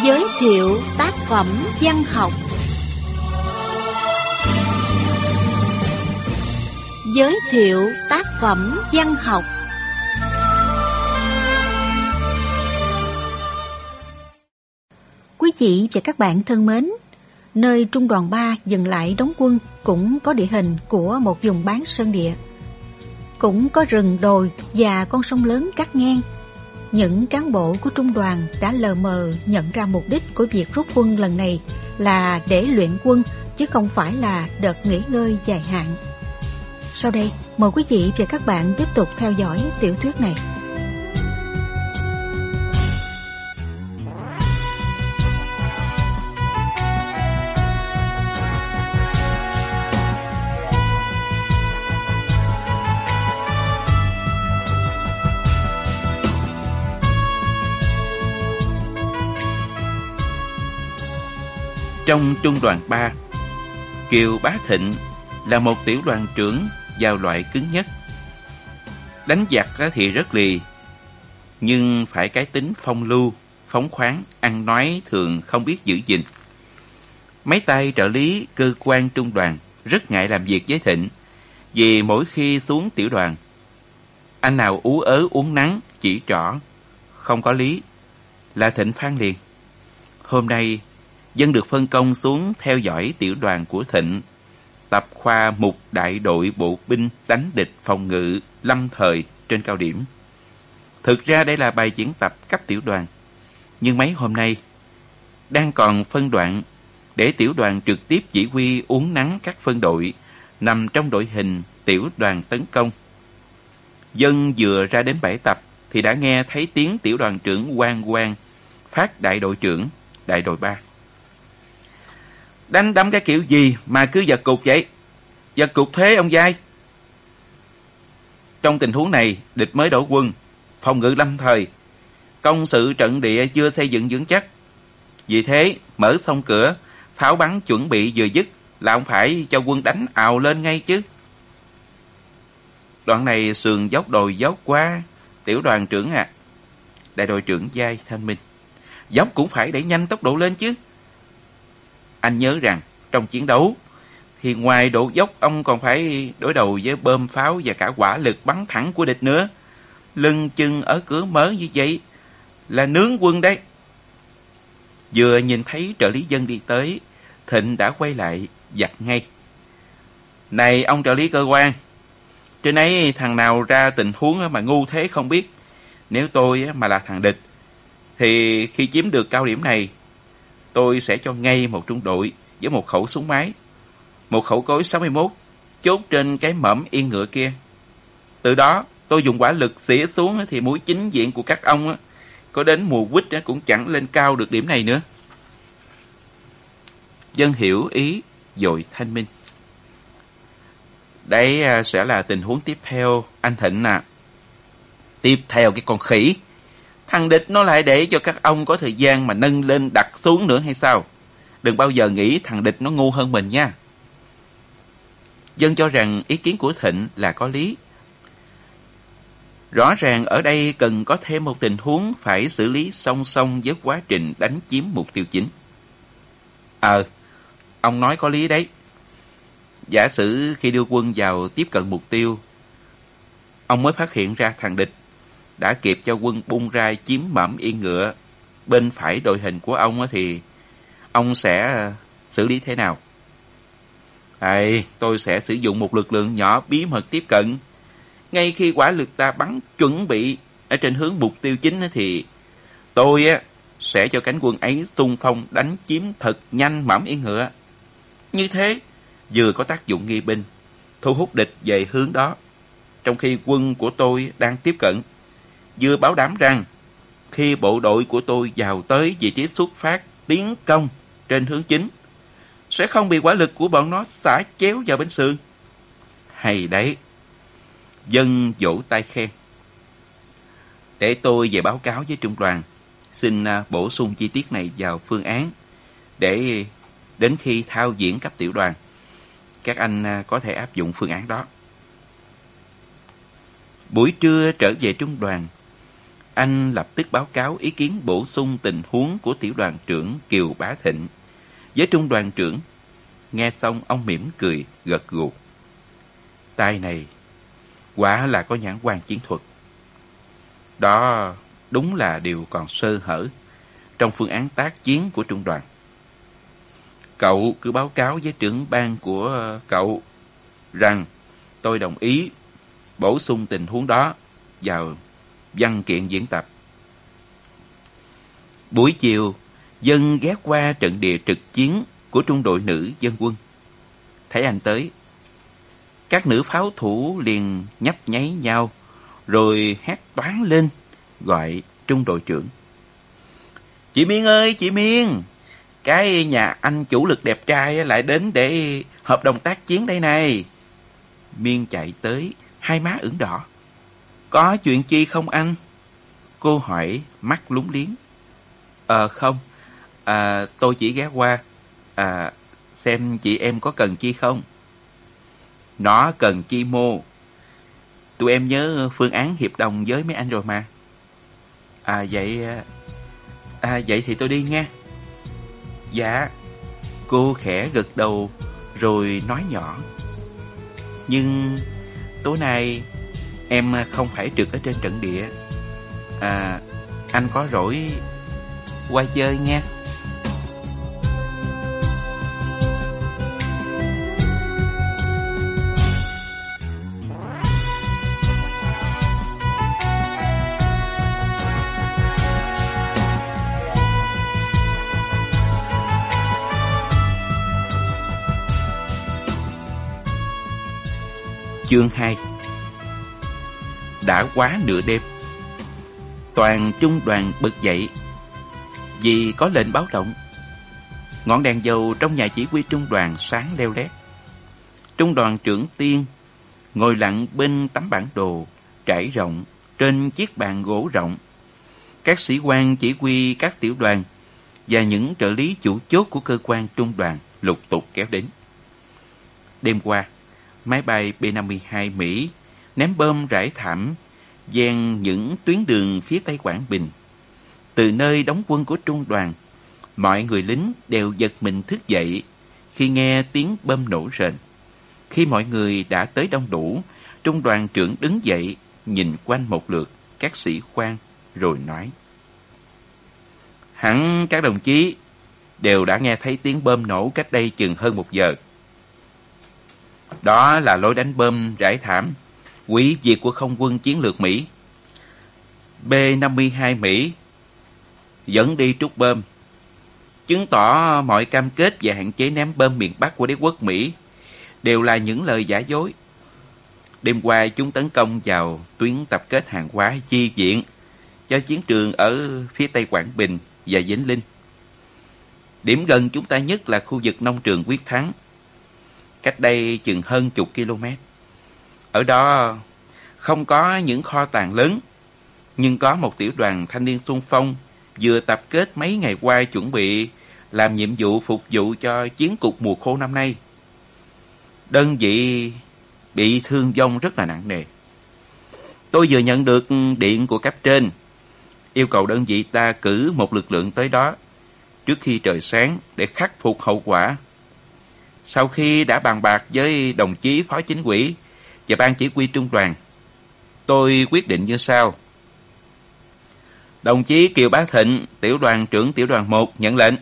Giới thiệu tác phẩm văn học. Giới thiệu tác phẩm văn học. Quý vị và các bạn thân mến, nơi Trung đoàn 3 dừng lại đóng quân cũng có địa hình của một vùng bán sơn địa. Cũng có rừng đồi và con sông lớn cắt ngang. Những cán bộ của trung đoàn đã lờ mờ nhận ra mục đích của việc rút quân lần này là để luyện quân, chứ không phải là đợt nghỉ ngơi dài hạn. Sau đây, mời quý vị và các bạn tiếp tục theo dõi tiểu thuyết này. Trong trung đoàn 3, Kiều Bá Thịnh là một tiểu đoàn trưởng vào loại cứng nhất. Đánh giặc thì rất lì, nhưng phải cái tính phong lưu, phóng khoáng, ăn nói thường không biết giữ gìn. Mấy tay trợ lý cơ quan trung đoàn rất ngại làm việc với Thịnh, vì mỗi khi xuống tiểu đoàn, anh nào ú ớ uốn nắn, chỉ trỏ, không có lý, là Thịnh phán liền. Hôm nay, Dân được phân công xuống theo dõi tiểu đoàn của Thịnh, tập khoa mục đại đội bộ binh đánh địch phòng ngự lâm thời trên cao điểm. Thực ra đây là bài diễn tập cấp tiểu đoàn, nhưng mấy hôm nay đang còn phân đoạn để tiểu đoàn trực tiếp chỉ huy uốn nắn các phân đội nằm trong đội hình tiểu đoàn tấn công. Dân vừa ra đến bãi tập thì đã nghe thấy tiếng tiểu đoàn trưởng Quang phát đại đội trưởng đại đội 3. Đánh đấm cái kiểu gì mà cứ giật cục vậy? Giật cục thế ông giai. Trong tình huống này, địch mới đổ quân, phòng ngự lâm thời, công sự trận địa chưa xây dựng vững chắc. Vì thế, mở xong cửa, pháo bắn chuẩn bị vừa dứt là ông phải cho quân đánh ào lên ngay chứ. Đoạn này sườn dốc đồi dốc quá, tiểu đoàn trưởng à. Đại đội trưởng giai thanh minh. Dốc cũng phải đẩy nhanh tốc độ lên chứ. Anh nhớ rằng, trong chiến đấu, thì ngoài độ dốc ông còn phải đối đầu với bom pháo và cả hỏa lực bắn thẳng của địch nữa. Lưng chừng ở cửa mở như vậy là nướng quân đấy. Vừa nhìn thấy trợ lý Dân đi tới, Thịnh đã quay lại giặt ngay. Này ông trợ lý cơ quan, trên ấy thằng nào ra tình huống mà ngu thế không biết. Nếu tôi mà là thằng địch, thì khi chiếm được cao điểm này, tôi sẽ cho ngay một trung đội với một khẩu súng máy, một khẩu cối 61, chốt trên cái mõm yên ngựa kia. Từ đó, tôi dùng hỏa lực xỉa xuống thì mũi chính diện của các ông có đến mùa quýt cũng chẳng lên cao được điểm này nữa. Dân hiểu ý, dội thanh minh. Đây sẽ là tình huống tiếp theo, anh Thịnh à. Tiếp theo cái con khỉ. Thằng địch nó lại để cho các ông có thời gian mà nâng lên đặt xuống nữa hay sao? Đừng bao giờ nghĩ thằng địch nó ngu hơn mình nha. Dân cho rằng ý kiến của Thịnh là có lý. Rõ ràng ở đây cần có thêm một tình huống phải xử lý song song với quá trình đánh chiếm mục tiêu chính. Ông nói có lý đấy. Giả sử khi đưa quân vào tiếp cận mục tiêu, ông mới phát hiện ra thằng địch đã kịp cho quân bung ra chiếm mõm yên ngựa bên phải đội hình của ông, thì ông sẽ xử lý thế nào? Tôi sẽ sử dụng một lực lượng nhỏ bí mật tiếp cận. Ngay khi hỏa lực ta bắn chuẩn bị ở trên hướng mục tiêu chính thì tôi sẽ cho cánh quân ấy xung phong đánh chiếm thật nhanh mõm yên ngựa. Như thế vừa có tác dụng nghi binh, thu hút địch về hướng đó, trong khi quân của tôi đang tiếp cận, vừa bảo đảm rằng khi bộ đội của tôi vào tới vị trí xuất phát tiến công trên hướng chính, sẽ không bị hỏa lực của bọn nó xả chéo vào bên sườn. Hay đấy. Dân vỗ tay khen. Để tôi về báo cáo với trung đoàn, xin bổ sung chi tiết này vào phương án, để đến khi thao diễn cấp tiểu đoàn, các anh có thể áp dụng phương án đó. Buổi trưa trở về trung đoàn, anh lập tức báo cáo ý kiến bổ sung tình huống của tiểu đoàn trưởng Kiều Bá Thịnh với trung đoàn trưởng. Nghe xong ông mỉm cười, gật gù. Tay này quả là có nhãn quan chiến thuật. Đó đúng là điều còn sơ hở trong phương án tác chiến của trung đoàn. Cậu cứ báo cáo với trưởng ban của cậu rằng tôi đồng ý bổ sung tình huống đó vào văn kiện diễn tập. Buổi chiều, Dân ghé qua trận địa trực chiến của trung đội nữ dân quân. Thấy anh tới, các nữ pháo thủ liền nhấp nháy nhau, rồi hét toáng lên, gọi trung đội trưởng. Chị Miên ơi, chị Miên, cái nhà anh chủ lực đẹp trai lại đến để hợp đồng tác chiến đây này. Miên chạy tới, hai má ửng đỏ. Có chuyện chi không anh? Cô hỏi, mắt lúng liếng. Không, tôi chỉ ghé qua, xem chị em có cần chi không. Nó cần chi mô. Tụi em nhớ phương án hiệp đồng với mấy anh rồi mà. Vậy thì tôi đi nghe. Dạ. Cô khẽ gật đầu rồi nói nhỏ. Nhưng tối nay em không phải trực ở trên trận địa. Anh có rỗi qua chơi nha. Chương 2. Đã quá nửa đêm, toàn trung đoàn bật dậy vì có lệnh báo động. Ngọn đèn dầu trong nhà chỉ huy trung đoàn sáng leo lét. Trung đoàn trưởng Tiên ngồi lặng bên tấm bản đồ trải rộng trên chiếc bàn gỗ rộng. Các sĩ quan chỉ huy các tiểu đoàn và những trợ lý chủ chốt của cơ quan trung đoàn lục tục kéo đến. Đêm qua, máy bay B-52 Mỹ ném bom rải thảm ven những tuyến đường phía Tây Quảng Bình. Từ nơi đóng quân của trung đoàn, mọi người lính đều giật mình thức dậy khi nghe tiếng bom nổ rền. Khi mọi người đã tới đông đủ, trung đoàn trưởng đứng dậy, nhìn quanh một lượt các sĩ quan rồi nói: Hẳn các đồng chí đều đã nghe thấy tiếng bom nổ cách đây chừng hơn 1 giờ. Đó là lối đánh bom rải thảm, hủy diệt của không quân chiến lược Mỹ. B-52 Mỹ dẫn đi trút bom, chứng tỏ mọi cam kết và hạn chế ném bom miền Bắc của đế quốc Mỹ đều là những lời giả dối. Đêm qua chúng tấn công vào tuyến tập kết hàng hóa chi viện cho chiến trường ở phía Tây Quảng Bình và Vĩnh Linh. Điểm gần chúng ta nhất là khu vực nông trường Quyết Thắng, cách đây chừng hơn chục km. Ở đó không có những kho tàng lớn, nhưng có một tiểu đoàn thanh niên xung phong vừa tập kết mấy ngày qua chuẩn bị làm nhiệm vụ phục vụ cho chiến cục mùa khô năm nay. Đơn vị bị thương vong rất là nặng nề. Tôi vừa nhận được điện của cấp trên, yêu cầu đơn vị ta cử một lực lượng tới đó trước khi trời sáng để khắc phục hậu quả. Sau khi đã bàn bạc với đồng chí phó chính ủy và ban chỉ huy trung đoàn, tôi quyết định như sau. Đồng chí Kiều Bá Thịnh, tiểu đoàn trưởng tiểu đoàn 1 nhận lệnh.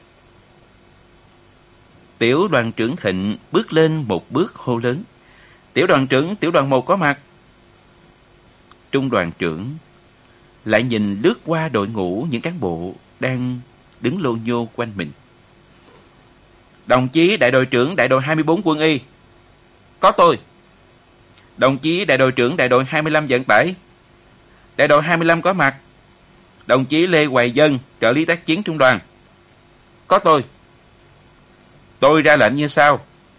Tiểu đoàn trưởng Thịnh bước lên một bước hô lớn: Tiểu đoàn trưởng tiểu đoàn 1 có mặt. Trung đoàn trưởng lại nhìn lướt qua đội ngũ những cán bộ đang đứng lô nhô quanh mình. Đồng chí đại đội trưởng đại đội 24 quân y. Có tôi. Đồng chí đại đội trưởng đại đội 25 vận tải. Đại đội 25 có mặt. Đồng chí Lê Hoài Dân, trợ lý tác chiến trung đoàn. Có tôi. Tôi ra lệnh như sau.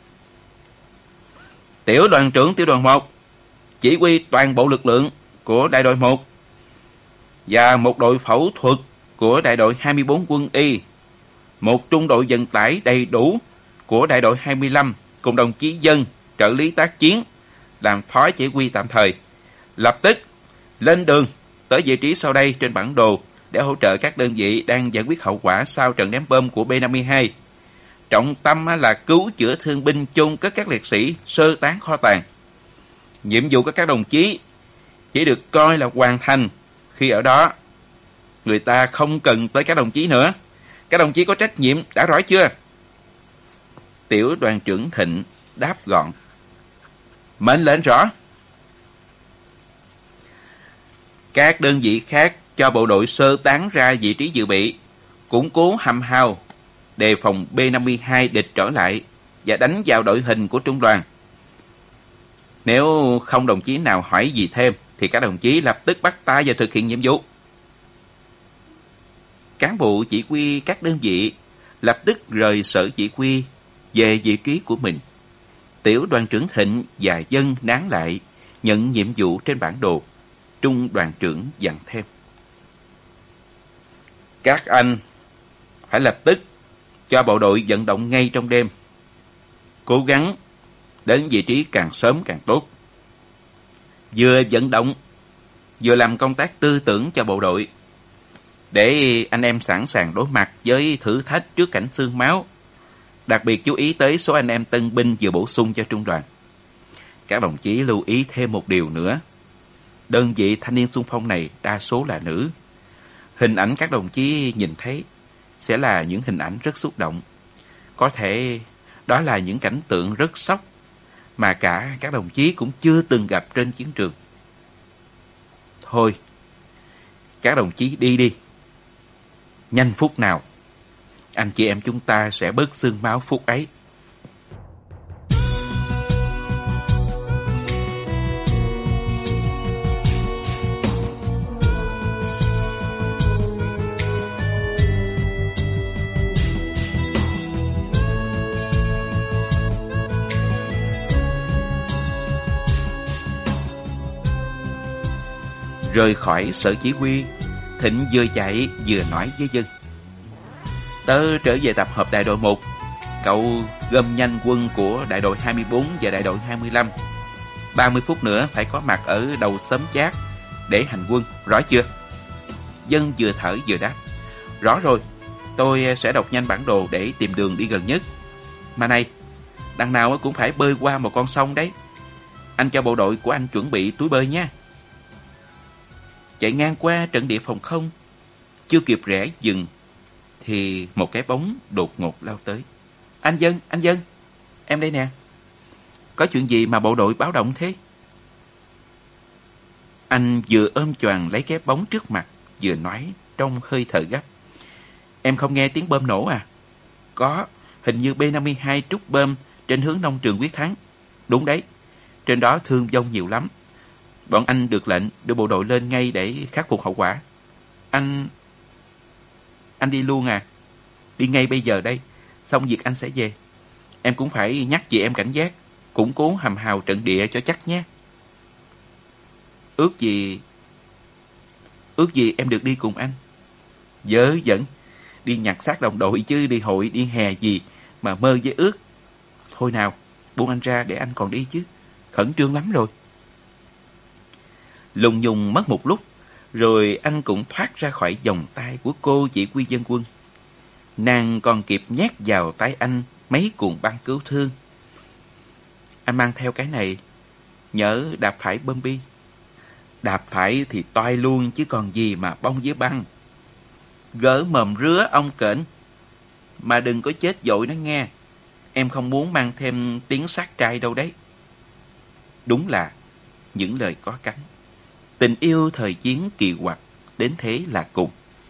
Tiểu đoàn trưởng tiểu đoàn 1 chỉ huy toàn bộ lực lượng của đại đội 1 và một đội phẫu thuật của đại đội 24 quân y, một trung đội vận tải đầy đủ của đại đội 25 cùng đồng chí Dân, trợ lý tác chiến làm phó chỉ huy tạm thời, lập tức lên đường tới vị trí sau đây trên bản đồ để hỗ trợ các đơn vị đang giải quyết hậu quả sau trận ném bom của B-52. Trọng tâm là cứu chữa thương binh, chôn cất các liệt sĩ, sơ tán kho tàng. Nhiệm vụ của các đồng chí chỉ được coi là hoàn thành khi ở đó. Người ta không cần tới các đồng chí nữa. Các đồng chí có trách nhiệm, đã rõ chưa? Tiểu đoàn trưởng Thịnh đáp gọn. Mệnh lệnh rõ. Các đơn vị khác cho bộ đội sơ tán ra vị trí dự bị, củng cố hầm hào, đề phòng B-52 địch trở lại và đánh vào đội hình của trung đoàn. Nếu không đồng chí nào hỏi gì thêm, thì các đồng chí lập tức bắt tay vào thực hiện nhiệm vụ. Cán bộ chỉ huy các đơn vị lập tức rời sở chỉ huy về vị trí của mình. Tiểu đoàn trưởng Thịnh và Dân nán lại nhận nhiệm vụ trên bản đồ. Trung đoàn trưởng dặn thêm. Các anh phải lập tức cho bộ đội vận động ngay trong đêm. Cố gắng đến vị trí càng sớm càng tốt. Vừa vận động, vừa làm công tác tư tưởng cho bộ đội, để anh em sẵn sàng đối mặt với thử thách trước cảnh xương máu. Đặc biệt chú ý tới số anh em tân binh vừa bổ sung cho trung đoàn. Các đồng chí lưu ý thêm một điều nữa. Đơn vị thanh niên xung phong này đa số là nữ. Hình ảnh các đồng chí nhìn thấy sẽ là những hình ảnh rất xúc động. Có thể đó là những cảnh tượng rất sốc mà cả các đồng chí cũng chưa từng gặp trên chiến trường. Thôi, các đồng chí đi đi. Nhanh phút nào, anh chị em chúng ta sẽ bớt xương máu phút ấy. Rời khỏi sở chỉ huy, Thịnh vừa chạy vừa nói với Dân. Tớ trở về tập hợp đại đội 1. Cậu gom nhanh quân của đại đội 24 và đại đội 25. 30 phút nữa phải có mặt ở đầu xóm Chát để hành quân, rõ chưa? Dân vừa thở vừa đáp. Rõ rồi, tôi sẽ đọc nhanh bản đồ để tìm đường đi gần nhất. Mà này, đằng nào cũng phải bơi qua một con sông đấy. Anh cho bộ đội của anh chuẩn bị túi bơi nha. Chạy ngang qua trận địa phòng không, chưa kịp rẽ dừng thì một cái bóng đột ngột lao tới. Anh Dân, em đây nè. Có chuyện gì mà bộ đội báo động thế? Anh vừa ôm choàng lấy cái bóng trước mặt, vừa nói trong hơi thở gấp. Em không nghe tiếng bom nổ à? Có, hình như B-52 trút bom trên hướng nông trường Quyết Thắng. Đúng đấy, trên đó thương vong nhiều lắm. Bọn anh được lệnh đưa bộ đội lên ngay để khắc phục hậu quả. Anh đi luôn à? Đi ngay bây giờ đây, xong việc anh sẽ về. Em cũng phải nhắc chị em cảnh giác, củng cố hầm hào trận địa cho chắc nhé. Ước gì em được đi cùng anh. Dớ dẫn, đi nhặt xác đồng đội chứ đi hội đi hè gì mà mơ với ước. Thôi nào, buông anh ra để anh còn đi chứ. Khẩn trương lắm rồi. Lùng nhùng mất một lúc, rồi anh cũng thoát ra khỏi vòng tay của cô chỉ huy dân quân. Nàng còn kịp nhét vào tay anh mấy cuộn băng cứu thương. Anh mang theo cái này, nhớ đạp phải bom bi. Đạp phải thì toai luôn chứ còn gì mà bông với băng. Gỡ mồm rứa ông kệnh, mà đừng có chết vội nó nghe. Em không muốn mang thêm tiếng sát trai đâu đấy. Đúng là những lời có cánh. Tình yêu thời chiến kỳ quặc đến thế là cùng.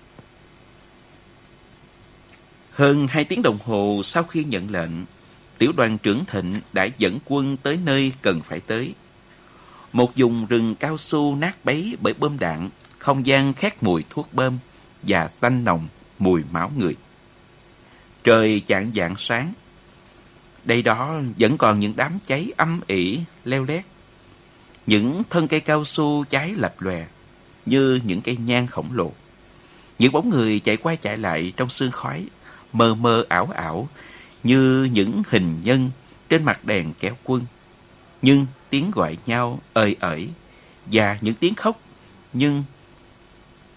Hơn 2 tiếng đồng hồ sau khi nhận lệnh, tiểu đoàn trưởng Thịnh đã dẫn quân tới nơi cần phải tới. Một vùng rừng cao su nát bấy bởi bom đạn, không gian khét mùi thuốc bom và tanh nồng mùi máu người. Trời chạng vạng sáng. Đây đó vẫn còn những đám cháy âm ỉ leo lét. Những thân cây cao su cháy lập lòe như những cây nhang khổng lồ. Những bóng người chạy qua chạy lại trong sương khói, mờ mờ ảo ảo như những hình nhân trên mặt đèn kéo quân. Nhưng tiếng gọi nhau ơi ởi và những tiếng khóc nhưng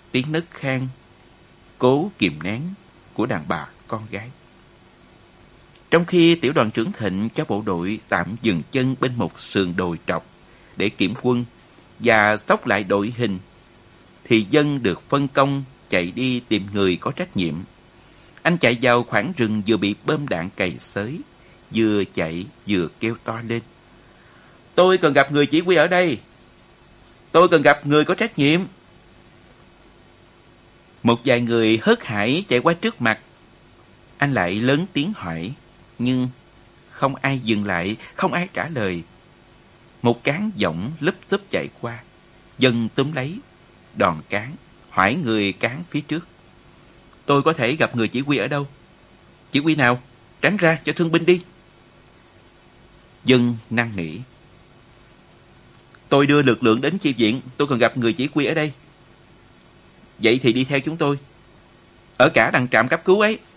tiếng nấc khan cố kìm nén của đàn bà con gái. Trong khi tiểu đoàn trưởng Thịnh cho bộ đội tạm dừng chân bên một sườn đồi trọc để kiểm quân và xốc lại đội hình, thì Dân được phân công chạy đi tìm người có trách nhiệm. Anh chạy vào khoảng rừng vừa bị bom đạn cày xới, vừa chạy vừa kêu to lên: "Tôi cần gặp người chỉ huy ở đây! Tôi cần gặp người có trách nhiệm!" Một vài người hớt hải chạy qua trước mặt. Anh lại lớn tiếng hỏi, nhưng không ai dừng lại, không ai trả lời. Một cán giọng lúp xúp chạy qua. Dân túm lấy đòn cán, hỏi người cán phía trước: "Tôi có thể gặp người chỉ huy ở đâu?" "Chỉ huy nào? Tránh ra cho thương binh đi." Dân năn nỉ: "Tôi đưa lực lượng đến chi viện, tôi cần gặp người chỉ huy ở đây." "Vậy thì đi theo chúng tôi, ở cả đằng trạm cấp cứu ấy."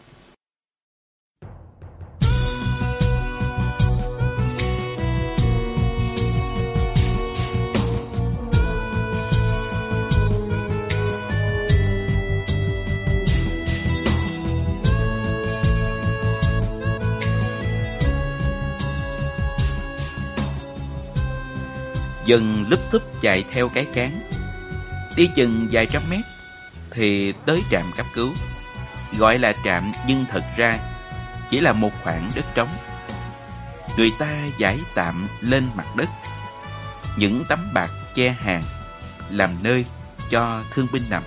Dân lúp thúp chạy theo cái cán. Đi chừng vài trăm mét thì tới trạm cấp cứu. Gọi là trạm nhưng thật ra chỉ là một khoảng đất trống. Người ta giải tạm lên mặt đất những tấm bạt che hàng, làm nơi cho thương binh nằm.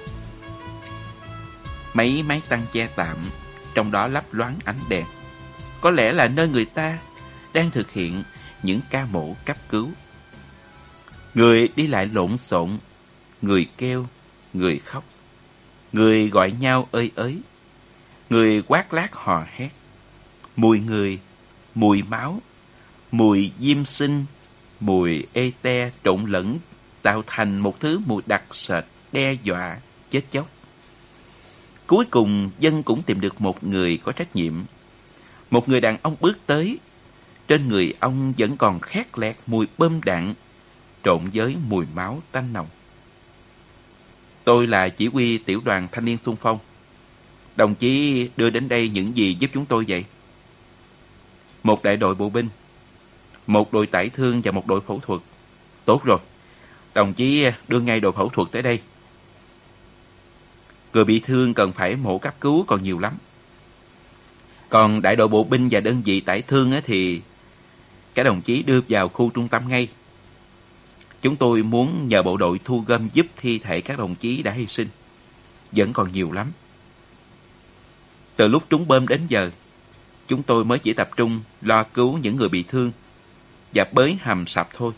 Mấy máy tăng che tạm trong đó lấp loáng ánh đèn. Có lẽ là nơi người ta đang thực hiện những ca mổ cấp cứu. Người đi lại lộn xộn, người kêu, người khóc, người gọi nhau ơi ới, người quát lác hò hét. Mùi người, mùi máu, mùi diêm sinh, mùi ê te trộn lẫn tạo thành một thứ mùi đặc sệt đe dọa chết chóc. Cuối cùng Dân cũng tìm được một người có trách nhiệm. Một người đàn ông bước tới. Trên người ông vẫn còn khét lẹt mùi bom đạn trộn với mùi máu tanh nồng. "Tôi là chỉ huy tiểu đoàn thanh niên xung phong. Đồng chí đưa đến đây những gì giúp chúng tôi vậy?" "Một đại đội bộ binh, một đội tải thương và một đội phẫu thuật." "Tốt rồi, đồng chí đưa ngay đội phẫu thuật tới đây. Người bị thương cần phải mổ cấp cứu còn nhiều lắm. Còn đại đội bộ binh và đơn vị tải thương thì các đồng chí đưa vào khu trung tâm ngay. Chúng tôi muốn nhờ bộ đội thu gom giúp thi thể các đồng chí đã hy sinh. Vẫn còn nhiều lắm. Từ lúc trúng bom đến giờ, chúng tôi mới chỉ tập trung lo cứu những người bị thương và bới hầm sập thôi."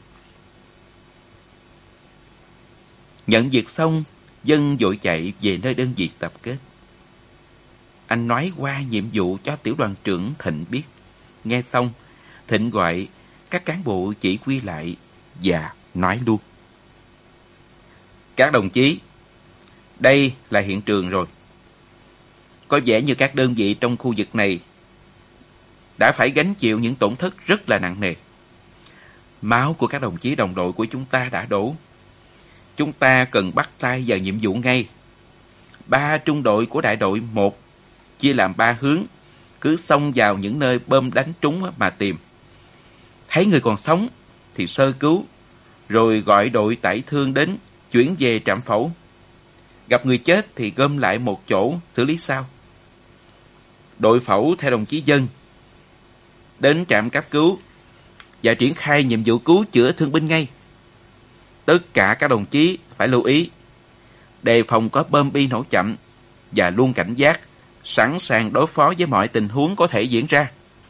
Nhận việc xong, Dân vội chạy về nơi đơn vị tập kết. Anh nói qua nhiệm vụ cho tiểu đoàn trưởng Thịnh biết. Nghe xong, Thịnh gọi các cán bộ chỉ huy lại và nói luôn: "Các đồng chí, đây là hiện trường rồi. Có vẻ như các đơn vị trong khu vực này đã phải gánh chịu những tổn thất rất là nặng nề. Máu của các đồng chí đồng đội của chúng ta đã đổ. Chúng ta cần bắt tay vào nhiệm vụ ngay. 3 trung đội của đại đội 1 chia làm 3 hướng, cứ xông vào những nơi bom đánh trúng mà tìm. Thấy người còn sống thì sơ cứu, rồi gọi đội tải thương đến chuyển về trạm phẫu. Gặp người chết thì gom lại một chỗ xử lý sau. Đội phẫu theo đồng chí Dân đến trạm cấp cứu và triển khai nhiệm vụ cứu chữa thương binh ngay. Tất cả các đồng chí phải lưu ý, đề phòng có bom bi nổ chậm và luôn cảnh giác, sẵn sàng đối phó với mọi tình huống có thể diễn ra."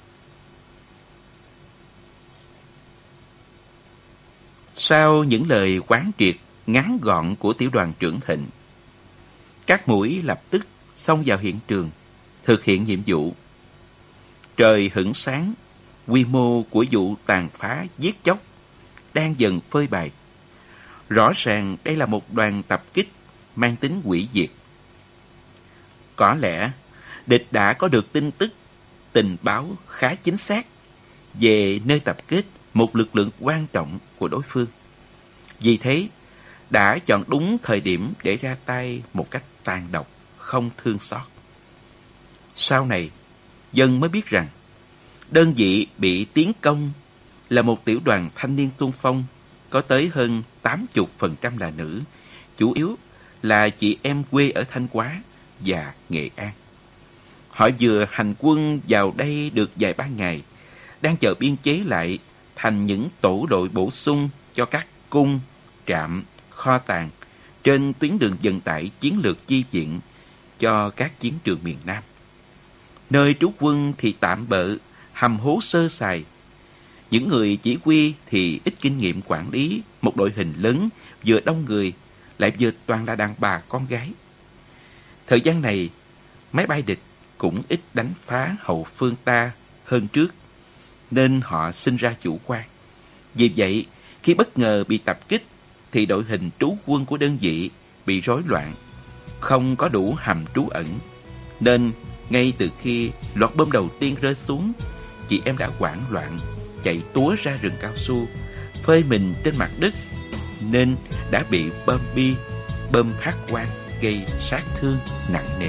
Sau những lời quán triệt ngắn gọn của tiểu đoàn trưởng Thịnh, các mũi lập tức xông vào hiện trường, thực hiện nhiệm vụ. Trời hửng sáng, quy mô của vụ tàn phá giết chóc đang dần phơi bày. Rõ ràng đây là một đoàn tập kích mang tính hủy diệt. Có lẽ địch đã có được tin tức, tình báo khá chính xác về nơi tập kết một lực lượng quan trọng của đối phương. Vì thế, đã chọn đúng thời điểm để ra tay một cách tàn độc, không thương xót. Sau này, dân mới biết rằng đơn vị bị tiến công là một tiểu đoàn thanh niên xung phong có tới hơn 80% là nữ, chủ yếu là chị em quê ở Thanh Hóa và Nghệ An. Họ vừa hành quân vào đây được vài ba ngày, đang chờ biên chế lại thành những tổ đội bổ sung cho các cung, trạm, kho tàng trên tuyến đường vận tải chiến lược chi viện cho các chiến trường miền Nam. Nơi trú quân thì tạm bợ, hầm hố sơ sài. Những người chỉ huy thì ít kinh nghiệm quản lý một đội hình lớn, vừa đông người, lại vừa toàn là đàn bà con gái. Thời gian này, máy bay địch cũng ít đánh phá hậu phương ta hơn trước, nên họ sinh ra chủ quan. Vì vậy, khi bất ngờ bị tập kích, thì đội hình trú quân của đơn vị bị rối loạn, không có đủ hầm trú ẩn. Nên, ngay từ khi loạt bom đầu tiên rơi xuống, chị em đã hoảng loạn, chạy túa ra rừng cao su, phơi mình trên mặt đất, nên đã bị bom bi, bom hắc quang gây sát thương nặng nề.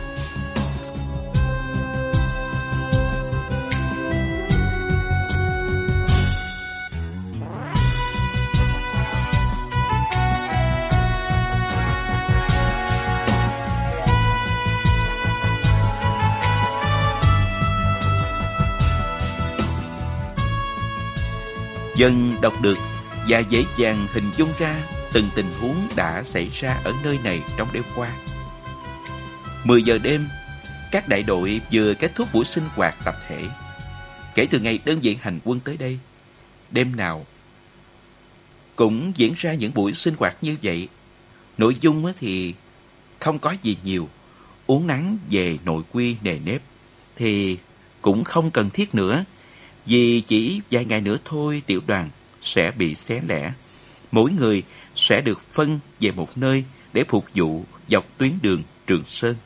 Dân đọc được và dễ dàng hình dung ra từng tình huống đã xảy ra ở nơi này trong đêm qua. 10 giờ đêm, các đại đội vừa kết thúc buổi sinh hoạt tập thể. Kể từ ngày đơn vị hành quân tới đây, đêm nào cũng diễn ra những buổi sinh hoạt như vậy. Nội dung thì không có gì nhiều, uốn nắn về nội quy nề nếp thì cũng không cần thiết nữa, vì chỉ vài ngày nữa thôi tiểu đoàn sẽ bị xé lẻ. Mỗi người sẽ được phân về một nơi để phục vụ dọc tuyến đường Trường Sơn.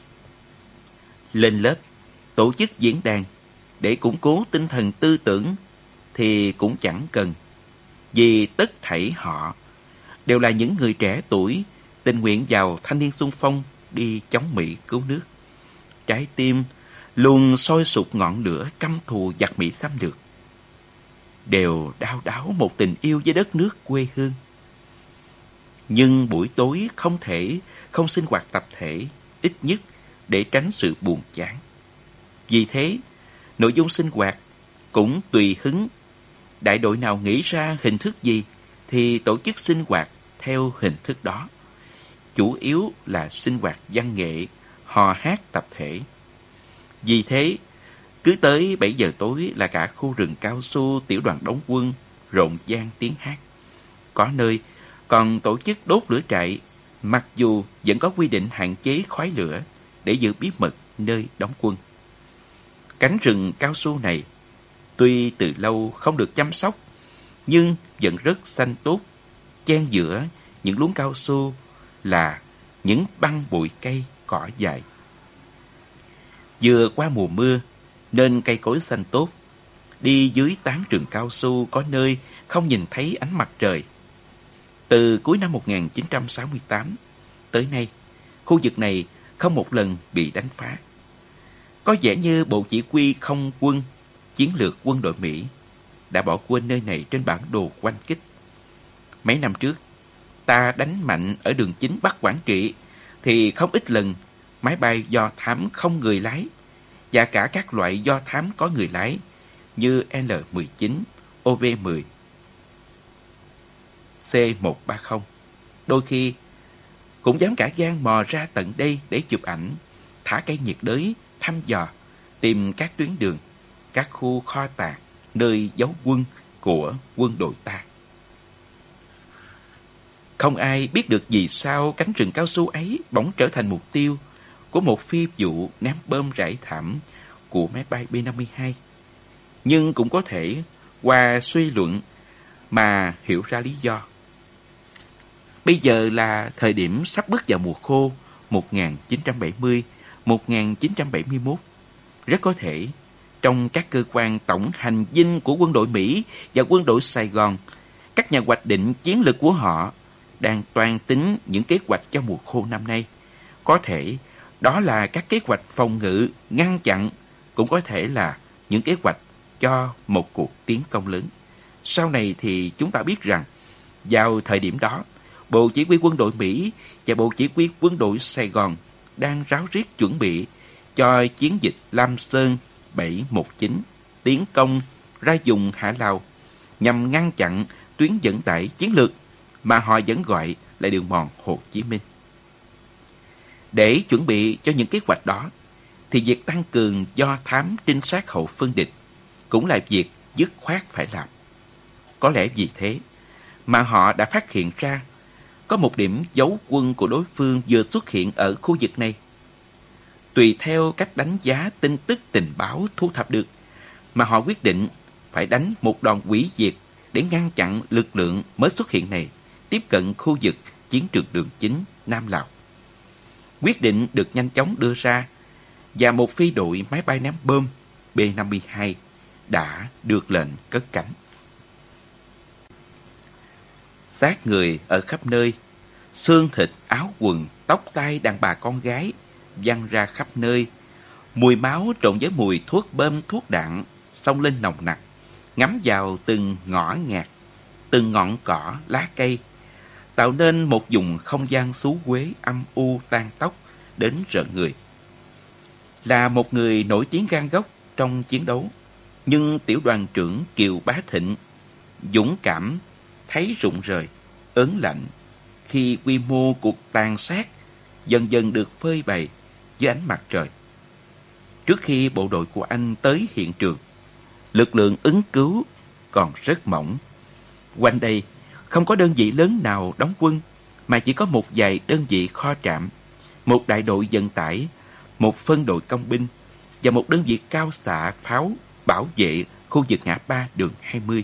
Lên lớp, tổ chức diễn đàn để củng cố tinh thần tư tưởng thì cũng chẳng cần, vì tất thảy họ đều là những người trẻ tuổi tình nguyện vào thanh niên xung phong đi chống Mỹ cứu nước. Trái tim luôn sôi sục ngọn lửa căm thù giặc Mỹ xâm lược, đều đau đáu một tình yêu với đất nước quê hương. Nhưng buổi tối không thể không sinh hoạt tập thể, ít nhất để tránh sự buồn chán. Vì thế, nội dung sinh hoạt cũng tùy hứng. Đại đội nào nghĩ ra hình thức gì thì tổ chức sinh hoạt theo hình thức đó. Chủ yếu là sinh hoạt văn nghệ, hò hát tập thể. Vì thế, cứ tới 7 giờ tối là cả khu rừng cao su tiểu đoàn đóng quân rộn ràng tiếng hát. Có nơi còn tổ chức đốt lửa trại, mặc dù vẫn có quy định hạn chế khói lửa để giữ bí mật nơi đóng quân. Cánh rừng cao su này tuy từ lâu không được chăm sóc, nhưng vẫn rất xanh tốt. Chen giữa những luống cao su là những băng bụi cây cỏ dại. Vừa qua mùa mưa nên cây cối xanh tốt. Đi dưới tán rừng cao su có nơi không nhìn thấy ánh mặt trời. Từ cuối năm 1968 tới nay, khu vực này không một lần bị đánh phá. Có vẻ như Bộ Chỉ huy Không quân, chiến lược quân đội Mỹ đã bỏ quên nơi này trên bản đồ oanh kích. Mấy năm trước, ta đánh mạnh ở đường chính Bắc Quảng Trị thì không ít lần máy bay do thám không người lái và cả các loại do thám có người lái như L-19, OV-10, C-130. Đôi khi cũng dám cả gan mò ra tận đây để chụp ảnh, thả cây nhiệt đới, thăm dò, tìm các tuyến đường, các khu kho tàng, nơi giấu quân của quân đội ta. Không ai biết được vì sao cánh rừng cao su ấy bỗng trở thành mục tiêu của một phi vụ ném bom rải thảm của máy bay B-52. Nhưng cũng có thể qua suy luận mà hiểu ra lý do. Bây giờ là thời điểm sắp bước vào mùa khô 1970-1971. Rất có thể trong các cơ quan tổng hành dinh của quân đội Mỹ và quân đội Sài Gòn, các nhà hoạch định chiến lược của họ đang toan tính những kế hoạch cho mùa khô năm nay. Có thể đó là các kế hoạch phòng ngự, ngăn chặn, cũng có thể là những kế hoạch cho một cuộc tiến công lớn. Sau này thì chúng ta biết rằng, vào thời điểm đó, Bộ Chỉ huy Quân đội Mỹ và Bộ Chỉ huy Quân đội Sài Gòn đang ráo riết chuẩn bị cho chiến dịch Lam Sơn 719 tiến công ra vùng Hạ Lào nhằm ngăn chặn tuyến vận tải chiến lược mà họ vẫn gọi là đường mòn Hồ Chí Minh. Để chuẩn bị cho những kế hoạch đó, thì việc tăng cường do thám trinh sát hậu phương địch cũng là việc dứt khoát phải làm. Có lẽ vì thế mà họ đã phát hiện ra có một điểm dấu quân của đối phương vừa xuất hiện ở khu vực này. Tùy theo cách đánh giá tin tức tình báo thu thập được, mà họ quyết định phải đánh một đòn hủy diệt để ngăn chặn lực lượng mới xuất hiện này tiếp cận khu vực chiến trường đường chính Nam Lào. Quyết định được nhanh chóng đưa ra và một phi đội máy bay ném bom B-52 đã được lệnh cất cánh. Xác người ở khắp nơi, xương thịt, áo quần, tóc tai đàn bà con gái văng ra khắp nơi. Mùi máu trộn với mùi thuốc bơm, thuốc đạn xông lên nồng nặc, ngắm vào từng ngõ ngạt, từng ngọn cỏ, lá cây, tạo nên một vùng không gian xú uế âm u tang tóc đến rợn người. Là một người nổi tiếng gan góc trong chiến đấu, nhưng tiểu đoàn trưởng Kiều Bá Thịnh dũng cảm thấy rụng rời, ớn lạnh khi quy mô cuộc tàn sát dần dần được phơi bày dưới ánh mặt trời. Trước khi bộ đội của anh tới hiện trường, lực lượng ứng cứu còn rất mỏng. Quanh đây không có đơn vị lớn nào đóng quân, mà chỉ có một vài đơn vị kho trạm, một đại đội vận tải, một phân đội công binh và một đơn vị cao xạ pháo bảo vệ khu vực ngã ba đường 20.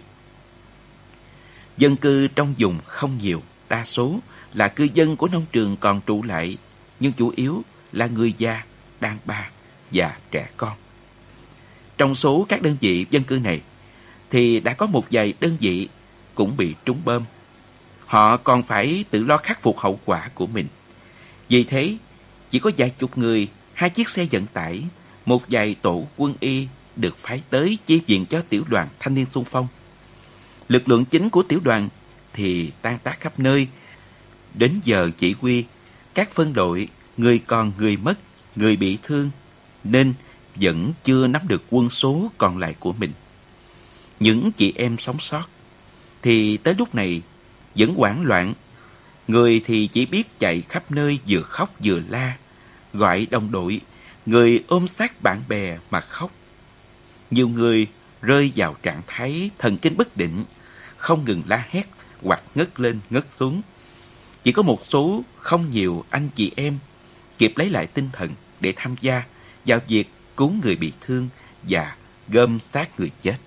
Dân cư trong vùng không nhiều, đa số là cư dân của nông trường còn trụ lại, nhưng chủ yếu là người già, đàn bà và trẻ con. Trong số các đơn vị dân cư này, thì đã có một vài đơn vị cũng bị trúng bom. Họ còn phải tự lo khắc phục hậu quả của mình. Vì thế, chỉ có vài chục người, 2 chiếc xe vận tải, một vài tổ quân y được phái tới chi viện cho tiểu đoàn thanh niên xung phong. Lực lượng chính của tiểu đoàn thì tan tác khắp nơi. Đến giờ chỉ huy, các phân đội, người còn người mất, người bị thương, nên vẫn chưa nắm được quân số còn lại của mình. Những chị em sống sót thì tới lúc này vẫn hoảng loạn. Người thì chỉ biết chạy khắp nơi vừa khóc vừa la, gọi đồng đội, người ôm xác bạn bè mà khóc. Nhiều người rơi vào trạng thái thần kinh bất định, không ngừng la hét hoặc ngất lên ngất xuống. Chỉ có một số không nhiều anh chị em kịp lấy lại tinh thần để tham gia vào việc cứu người bị thương và gom xác người chết.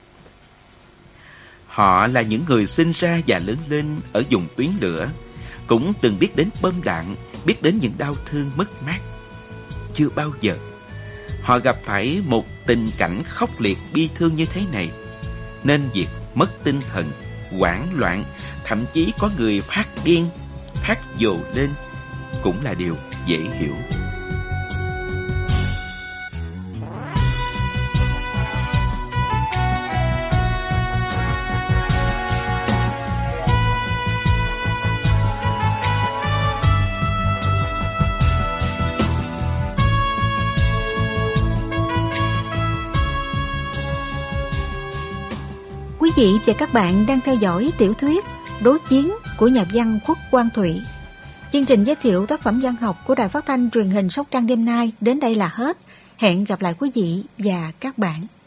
Họ là những người sinh ra và lớn lên ở vùng tuyến lửa, cũng từng biết đến bom đạn, biết đến những đau thương mất mát. Chưa bao giờ họ gặp phải một tình cảnh khốc liệt bi thương như thế này, nên việc mất tinh thần, hoảng loạn, thậm chí có người phát điên, phát dồ lên cũng là điều dễ hiểu. Quý vị và các bạn đang theo dõi tiểu thuyết Đối chiến của nhà văn Khuất Quang Thụy. Chương trình giới thiệu tác phẩm văn học của Đài Phát thanh Truyền hình Sóc Trăng đêm nay đến đây là hết. Hẹn gặp lại quý vị và các bạn.